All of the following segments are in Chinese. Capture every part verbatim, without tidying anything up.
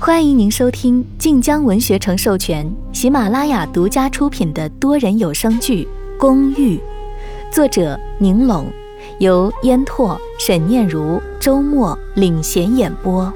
欢迎您收听晋江文学城授权、喜马拉雅独家出品的多人有声剧《公寓》，作者宁拢，由烟拓、沈念如、周末领衔演播。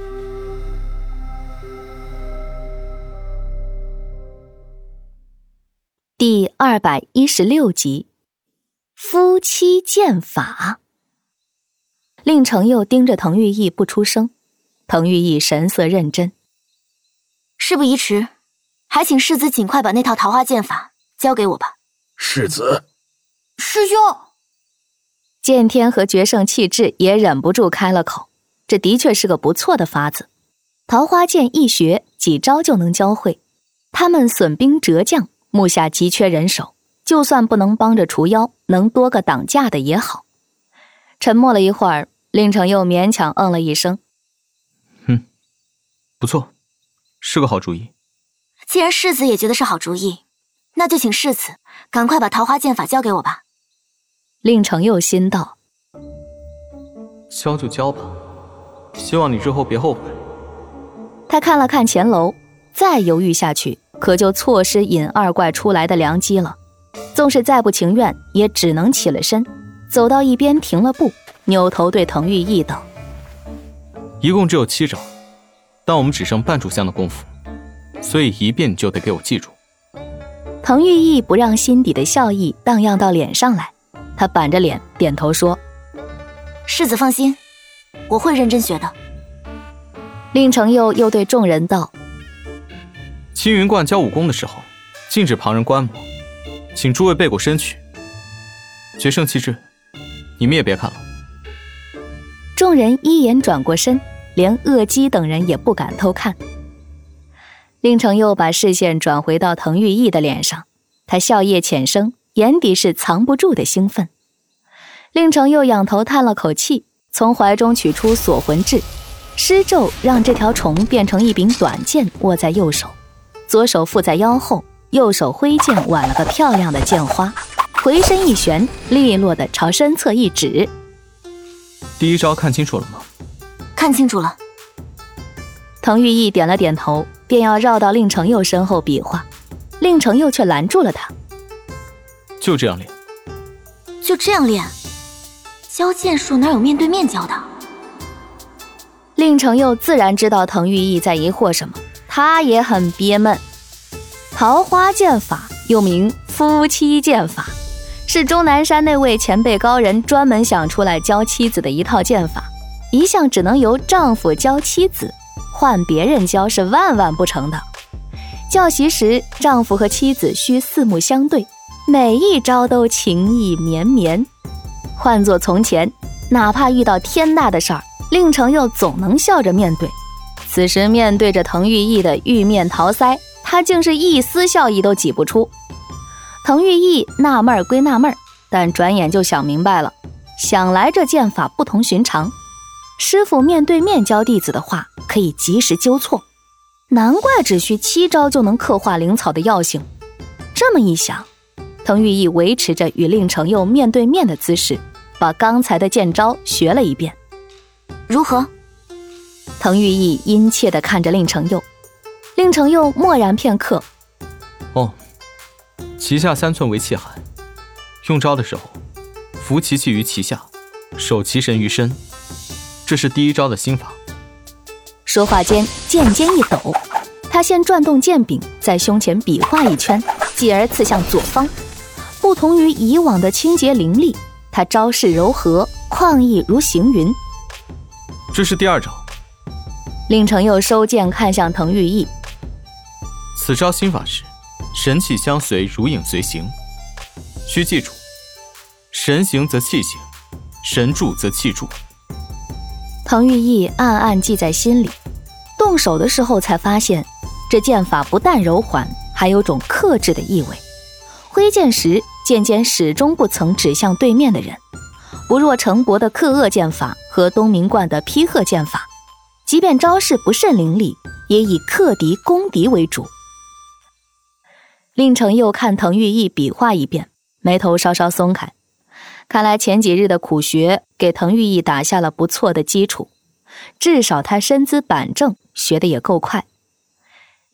第二百一十六集，夫妻剑法。令程又盯着滕玉义不出声，滕玉义神色认真。 事不宜迟，还请世子尽快把那套桃花剑法交给我吧。 世子， 师兄。 剑天和决胜气质也忍不住开了口，这的确是个不错的法子。桃花剑一学，几招就能教会。他们损兵折将，目下急缺人手，就算不能帮着除妖，能多个挡架的也好。沉默了一会儿，令程又勉强嗯了一声。 嗯，不错，是个好主意。 既然世子也觉得是好主意，那就请世子赶快把桃花剑法交给我吧。 令程又心道， 交就交吧，希望你之后别后悔。 他看了看前楼，再犹豫下去可就错失引二怪出来的良机了。纵是再不情愿，也只能起了身，走到一边停了步，扭头对滕玉义道： 一共只有七招，但我们只剩半炷香的功夫，所以一遍你就得给我记住。 滕玉义不让心底的笑意荡漾到脸上来，他板着脸点头说： 世子放心，我会认真学的。 令程又又对众人道： 青云观教武功的时候，禁止旁人观摩，请诸位背过身去。决胜气质，你们也别看了。 众人一眼转过身，连鄂姬等人也不敢偷看。令程又把视线转回到滕玉义的脸上，他笑靥浅声，眼底是藏不住的兴奋。令程又仰头叹了口气，从怀中取出锁魂掣，施咒让这条虫变成一柄短剑，握在右手，左手附在腰后，右手挥剑挽了个漂亮的剑花，回身一旋，利落地朝身侧一指。 第一招看清楚了吗？ 看清楚了。 滕玉义点了点头，便要绕到令程又身后比划，令程又却拦住了他。 就这样练。 就这样练？教剑术哪有面对面教的？ 令程又自然知道滕玉义在疑惑什么，他也很憋闷。桃花剑法又名夫妻剑法，是终南山那位前辈高人专门想出来教妻子的一套剑法，一向只能由丈夫教妻子，换别人教是万万不成的。教习时，丈夫和妻子需四目相对，每一招都情意绵绵。换作从前，哪怕遇到天大的事儿，令程又总能笑着面对。此时面对着滕玉义的玉面桃腮，他竟是一丝笑意都挤不出。滕玉义纳闷归纳闷，但转眼就想明白了，想来这剑法不同寻常，师傅面对面教弟子的话，可以及时纠错，难怪只需七招就能刻画灵草的药性。这么一想，滕玉义维持着与令程又面对面的姿势，把刚才的剑招学了一遍。 如何？ 滕玉义殷切地看着令程又，令程又默然片刻。 哦，脐下三寸为气海，用招的时候，扶其气于脐下，守其神于身，这是第一招的心法。 说话间，剑尖一抖，他先转动剑柄，在胸前比划一圈，继而刺向左方。不同于以往的清洁凌厉，他招式柔和，旷逸如行云。 这是第二招。 令程又收剑看向滕玉义。 此招心法是神气相随，如影随形。需记住，神行则气行，神助则气助。 滕玉义暗暗记在心里，动手的时候才发现，这剑法不但柔缓，还有种克制的意味。挥剑时，剑尖始终不曾指向对面的人，不若程伯的克厄剑法和东明观的劈鹤剑法，即便招式不甚凌厉，也以克敌攻敌为主。令程又看滕玉义比划一遍，眉头稍稍松开，看来前几日的苦学给滕玉义打下了不错的基础，至少他身姿板正，学得也够快，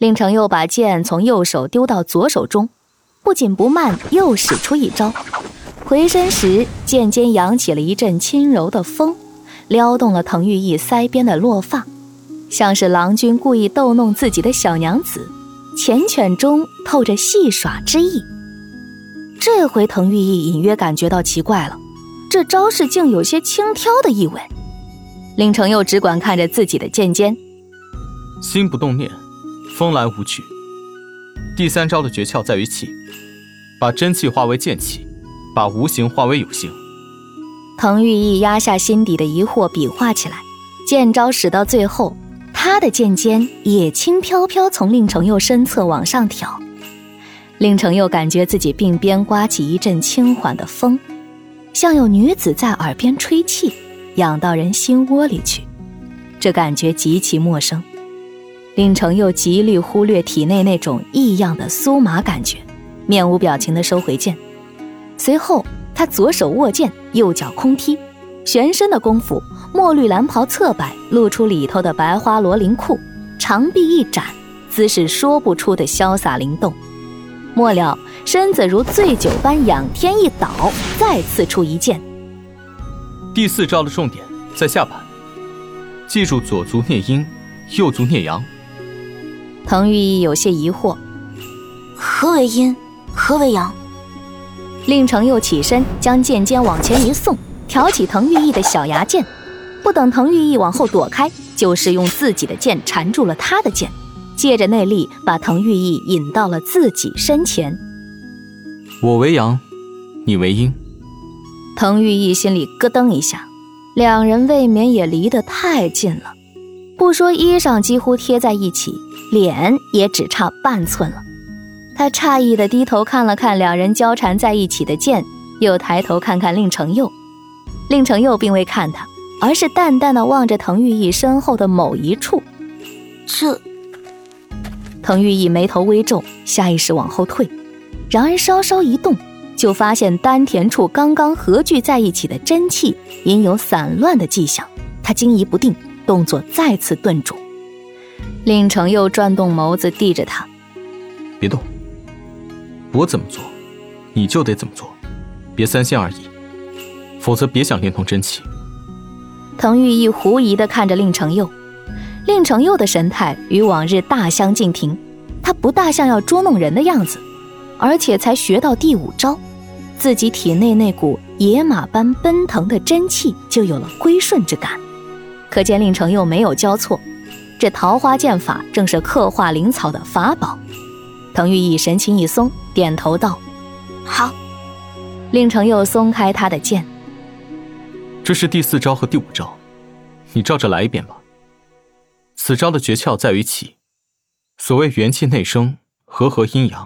令程佑把剑从右手丢到左手中，不紧不慢又使出一招。回身时，剑尖扬起了一阵轻柔的风，撩动了滕玉义腮边的落发，像是郎君故意逗弄自己的小娘子，缱绻中透着戏耍之意。这回滕玉义隐约感觉到奇怪了，这招式竟有些轻佻的意味。令程佑只管看着自己的剑尖， 心不动念，风来无去。第三招的诀窍在于气，把真气化为剑气，把无形化为有形。 滕玉义压下心底的疑惑，比划起来，剑招使到最后，他的剑尖也轻飘飘从令程佑身侧往上挑。令程佑感觉自己鬓边刮起一阵轻缓的风，像有女子在耳边吹气，痒到人心窝里去，这感觉极其陌生。令程佑极力忽略体内那种异样的酥麻感觉，面无表情地收回剑。随后他左手握剑，右脚空踢，旋身的功夫，墨绿蓝袍侧摆，露出里头的白花罗绫裤，长臂一展，姿势说不出的潇洒灵动。末了身子如醉酒般仰天一倒，再刺出一剑。 第四招的重点在下盘，记住左足聂阴，右足聂阳。 滕玉义有些疑惑， 何为阴，何为阳？ 令程佑起身，将剑尖往前一送，挑起滕玉义的小牙剑。不等滕玉义往后躲开，就是用自己的剑缠住了他的剑，借着内力把滕玉义引到了自己身前。 我为阳，你为阴。 滕玉义心里咯噔一下，两人未免也离得太近了，不说衣裳几乎贴在一起，脸也只差半寸了。他诧异地低头看了看两人交缠在一起的剑，又抬头看看令程佑。令程佑并未看他，而是淡淡地望着滕玉义身后的某一处。 这…… 滕玉义眉头微皱，下意识往后退，然而稍稍一动，就发现丹田处刚刚合聚在一起的真气隐有散乱的迹象，他惊疑不定，动作再次顿住。令程佑转动眸子递着他， 别动，我怎么做你就得怎么做，别三心二意，否则别想连通真气。 滕玉义狐疑地看着令程佑，令程佑的神态与往日大相径庭，他不大像要捉弄人的样子，而且才学到第五招，自己体内那股野马般奔腾的真气就有了归顺之感。可见令程佑没有交错，这桃花剑法正是刻画灵草的法宝。滕玉义神情一松，点头道： 好。 令程佑松开他的剑， 这是第四招和第五招，你照着来一遍吧。此招的诀窍在于气，所谓元气内生，和合阴阳。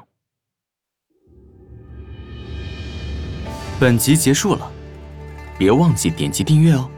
本集结束了，别忘记点击订阅哦。